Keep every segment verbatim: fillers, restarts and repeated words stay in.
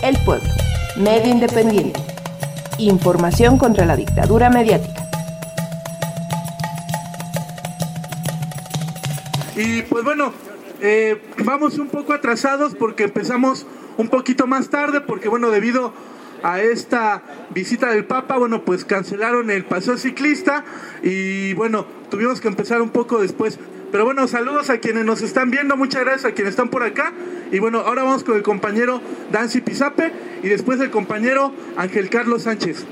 El Pueblo, medio independiente. Información contra la dictadura mediática. Y pues bueno, eh, vamos un poco atrasados porque empezamos un poquito más tarde, porque bueno, debido a esta visita del Papa, bueno, pues cancelaron el paseo ciclista y bueno, tuvimos que empezar un poco después. Pero bueno, saludos a quienes nos están viendo, muchas gracias a quienes están por acá. Y bueno, ahora vamos con el compañero Dancy Pisape y después el compañero Ángel Carlos Sánchez.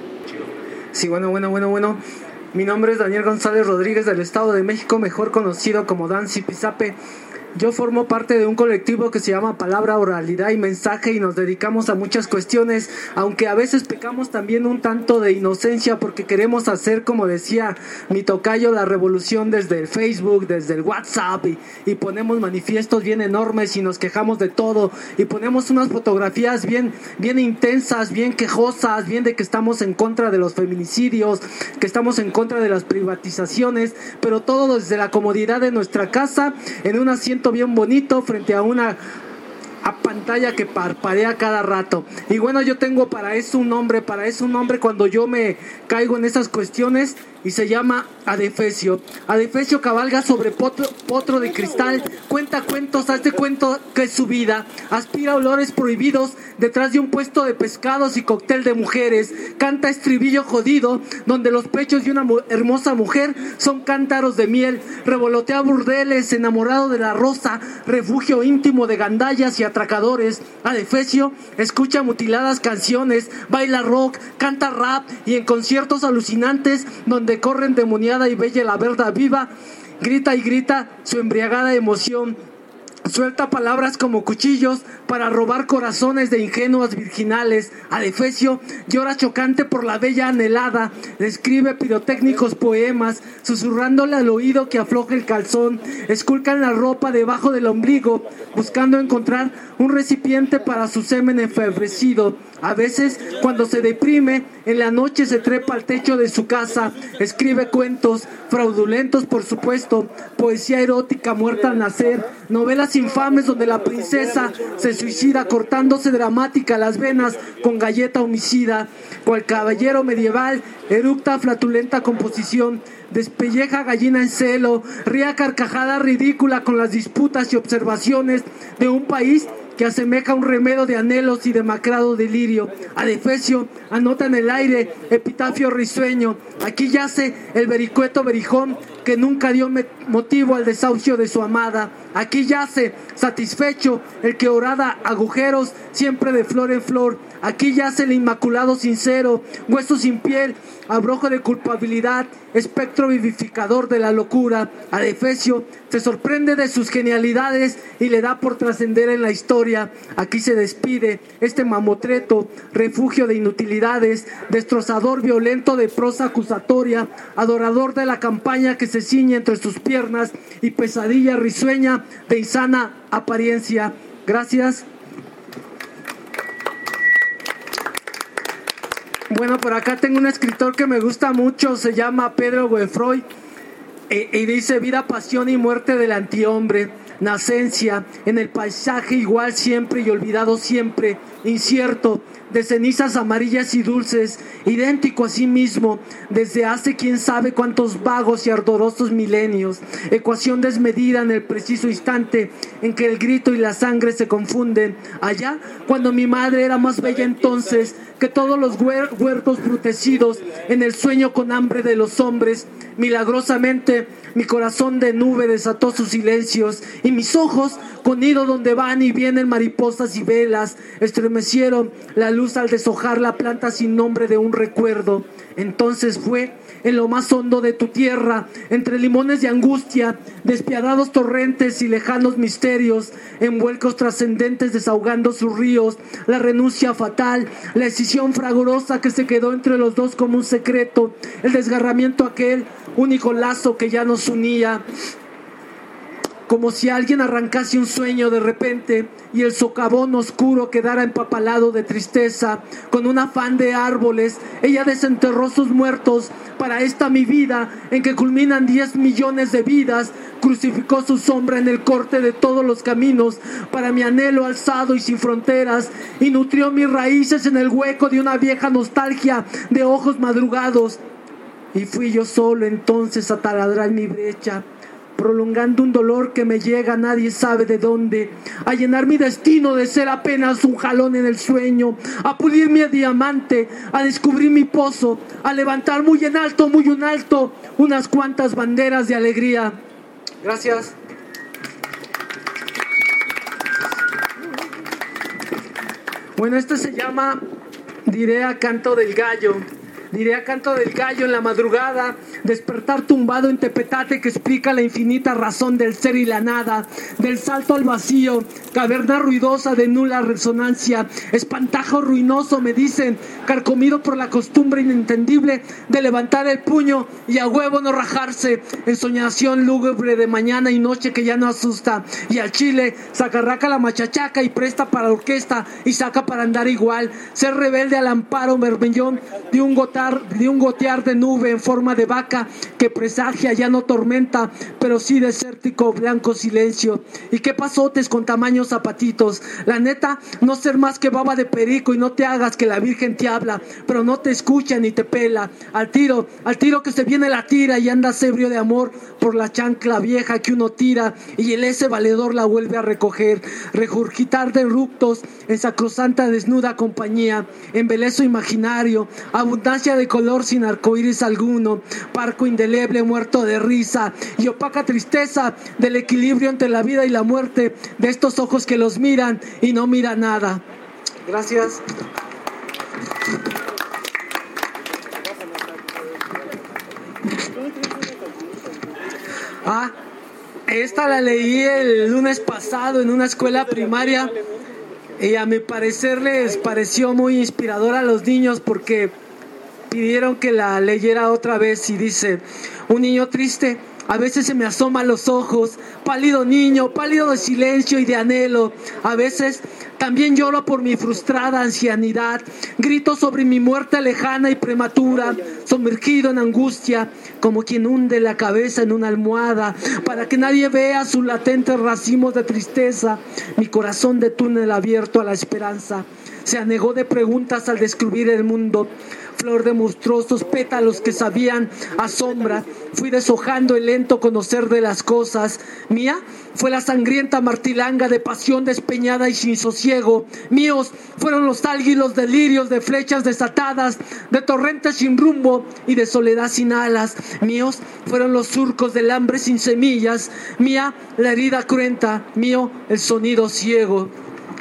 Sí, bueno, bueno, bueno, bueno. Mi nombre es Daniel González Rodríguez del Estado de México, mejor conocido como Dancy Pisape. Yo formo parte de un colectivo que se llama Palabra, Oralidad y Mensaje y nos dedicamos a muchas cuestiones, aunque a veces pecamos también un tanto de inocencia porque queremos hacer, como decía mi tocayo, la revolución desde el Facebook, desde el WhatsApp y, y ponemos manifiestos bien enormes y nos quejamos de todo y ponemos unas fotografías bien, bien intensas, bien quejosas, bien de que estamos en contra de los feminicidios, que estamos en contra de las privatizaciones, pero todo desde la comodidad de nuestra casa, en un asiento bien bonito frente a una a pantalla que parpadea cada rato. Y bueno, yo tengo para eso un nombre, para eso un nombre cuando yo me caigo en esas cuestiones, y se llama Adefesio. Adefesio cabalga sobre potro, potro de cristal, cuenta cuentos, hace cuento que es su vida, aspira olores prohibidos detrás de un puesto de pescados y cóctel de mujeres, canta estribillo jodido donde los pechos de una mu- hermosa mujer son cántaros de miel, revolotea burdeles enamorado de la rosa, refugio íntimo de gandallas y atracadores. Adefesio escucha mutiladas canciones, baila rock, canta rap y en conciertos alucinantes donde corre endemoniada y bella la verdad viva, grita y grita su embriagada emoción. Suelta palabras como cuchillos para robar corazones de ingenuas virginales. Adefesio llora chocante por la bella anhelada, le escribe pirotécnicos poemas, susurrándole al oído que afloje el calzón, esculcan la ropa debajo del ombligo, buscando encontrar un recipiente para su semen enfebrecido. A veces, cuando se deprime, en la noche se trepa al techo de su casa, escribe cuentos, fraudulentos por supuesto, poesía erótica muerta al nacer, novelas infames donde la princesa se suicida cortándose dramática las venas con galleta homicida, cual caballero medieval, eructa flatulenta composición, despelleja gallina en celo, ría carcajada ridícula con las disputas y observaciones de un país que asemeja un remedo de anhelos y demacrado delirio. Adefesio anota en el aire epitafio risueño. Aquí yace el vericueto berijón que nunca dio motivo al desahucio de su amada. Aquí yace satisfecho el que orada agujeros siempre de flor en flor. Aquí yace el inmaculado sincero, hueso sin piel, abrojo de culpabilidad, espectro vivificador de la locura. Adefesio se sorprende de sus genialidades y le da por trascender en la historia. Aquí se despide este mamotreto, refugio de inutilidades, destrozador violento de prosa acusatoria, adorador de la campaña que se ciñe entre sus piernas y pesadilla risueña de insana apariencia. Gracias. Bueno, por acá tengo un escritor que me gusta mucho, se llama Pedro Goefroy, y, y dice: vida, pasión y muerte del antihombre, nacencia, en el paisaje igual siempre y olvidado siempre, incierto, de cenizas amarillas y dulces, idéntico a sí mismo, desde hace quién sabe cuántos vagos y ardorosos milenios, ecuación desmedida en el preciso instante en que el grito y la sangre se confunden, allá cuando mi madre era más bella entonces que todos los huer- huertos brutecidos, en el sueño con hambre de los hombres, milagrosamente mi corazón de nube desató sus silencios y mis ojos, con nido donde van y vienen mariposas y velas, estremecieron la luz al deshojar la planta sin nombre de un recuerdo. Entonces fue en lo más hondo de tu tierra, entre limones de angustia, despiadados torrentes y lejanos misterios, envuelcos trascendentes desahogando sus ríos, la renuncia fatal, la escisión fragorosa que se quedó entre los dos como un secreto, el desgarramiento aquel, único lazo que ya nos unía. como si alguien arrancase un sueño de repente y el socavón oscuro quedara empapelado de tristeza. Con un afán de árboles, ella desenterró sus muertos para esta mi vida, en que culminan diez millones de vidas. Crucificó su sombra en el corte de todos los caminos para mi anhelo alzado y sin fronteras, y nutrió mis raíces en el hueco de una vieja nostalgia de ojos madrugados. Y fui yo solo entonces a taladrar mi brecha, prolongando un dolor que me llega nadie sabe de dónde, a llenar mi destino de ser apenas un jalón en el sueño, a pulir mi diamante, a descubrir mi pozo, a levantar muy en alto, muy en alto, unas cuantas banderas de alegría. Gracias. Bueno, este se llama Diré a canto del gallo. Diré a canto del gallo en la madrugada, despertar tumbado en Tepetate que explica la infinita razón del ser y la nada, del salto al vacío, caverna ruidosa de nula resonancia, espantajo ruinoso me dicen, carcomido por la costumbre inentendible de levantar el puño y a huevo no rajarse, ensoñación lúgubre de mañana y noche que ya no asusta, y al chile sacarraca la machachaca y presta para orquesta y saca para andar igual, ser rebelde al amparo bermellón de un gotán de un gotear de nube en forma de vaca que presagia ya no tormenta, pero sí desértico blanco silencio. Y qué pasotes con tamaños zapatitos, la neta, no ser más que baba de perico, y no te hagas que la virgen te habla, pero no te escucha ni te pela. Al tiro, al tiro que se viene la tira y andas ebrio de amor por la chancla vieja que uno tira, y el ese valedor la vuelve a recoger. Regurgitar de eructos en sacrosanta desnuda compañía, embelezo imaginario, abundancia de color sin arcoíris alguno, parco indeleble muerto de risa y opaca tristeza del equilibrio entre la vida y la muerte de estos ojos que los miran y no miran nada. Gracias. Ah, esta la leí el lunes pasado en una escuela primaria y a mi parecer les pareció muy inspiradora a los niños porque pidieron que la leyera otra vez, y dice: un niño triste a veces se me asoma a los ojos, pálido niño, pálido de silencio y de anhelo. A veces también lloro por mi frustrada ancianidad, grito sobre mi muerte lejana y prematura, sumergido en angustia, como quien hunde la cabeza en una almohada, para que nadie vea sus latentes racimos de tristeza. Mi corazón de túnel abierto a la esperanza se anegó de preguntas al descubrir el mundo. Flor de monstruosos pétalos que sabían a sombra, fui deshojando el lento conocer de las cosas. Mía fue la sangrienta martilanga de pasión despeñada y sin sosiego. Míos fueron los álgidos delirios de flechas desatadas, de torrentes sin rumbo y de soledad sin alas. Míos fueron los surcos del hambre sin semillas. Mía la herida cruenta, mío el sonido ciego.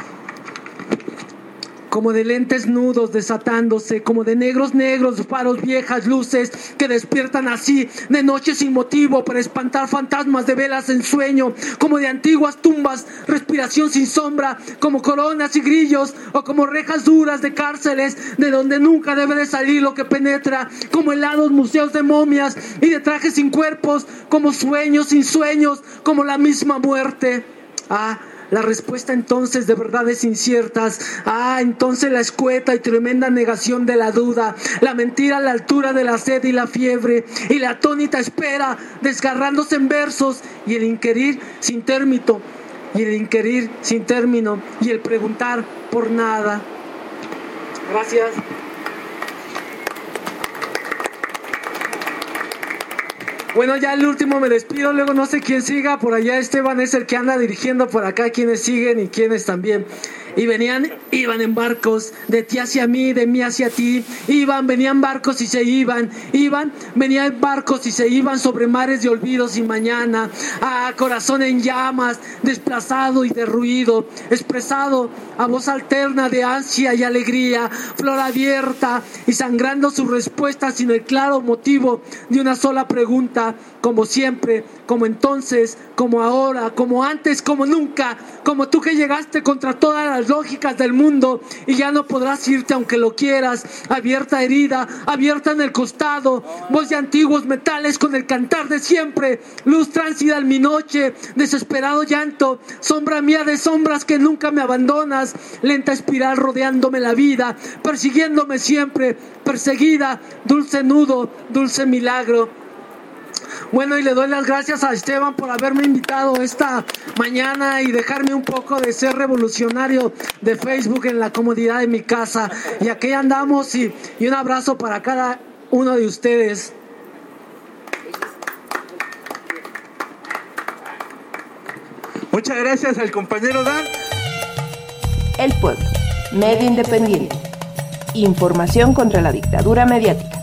Como de lentes nudos desatándose, como de negros negros faros viejas luces que despiertan así de noche sin motivo para espantar fantasmas de velas en sueño, como de antiguas tumbas, respiración sin sombra, como coronas y grillos o como rejas duras de cárceles de donde nunca debe de salir lo que penetra, como helados museos de momias y de trajes sin cuerpos, como sueños sin sueños, como la misma muerte. Ah, la respuesta entonces de verdades inciertas. Ah, entonces la escueta y tremenda negación de la duda, la mentira a la altura de la sed y la fiebre, y la atónita espera desgarrándose en versos, y el inquirir sin término, y el inquirir sin término, y el preguntar por nada. Gracias. Bueno, ya el último me despido, luego no sé quién siga, por allá Esteban es el que anda dirigiendo por acá quienes siguen y quienes también. Y venían, iban en barcos, de ti hacia mí, de mí hacia ti, iban, venían barcos y se iban, iban, venían barcos y se iban sobre mares de olvidos y mañana, ah, corazón en llamas, desplazado y derruido, expresado a voz alterna de ansia y alegría, flor abierta y sangrando su respuesta sin el claro motivo de una sola pregunta, como siempre, como entonces, como ahora, como antes, como nunca, como tú que llegaste contra toda la las lógicas del mundo y ya no podrás irte aunque lo quieras. Abierta herida, abierta en el costado, voz de antiguos metales con el cantar de siempre, luz tránsida en mi noche, desesperado llanto, sombra mía de sombras que nunca me abandonas, lenta espiral rodeándome la vida, persiguiéndome siempre, perseguida, dulce nudo, dulce milagro. Bueno, y le doy las gracias a Esteban por haberme invitado esta mañana y dejarme un poco de ser revolucionario de Facebook en la comodidad de mi casa. Y aquí andamos, y, y un abrazo para cada uno de ustedes. Muchas gracias al compañero Dan. El Pueblo, medio independiente. Información contra la dictadura mediática.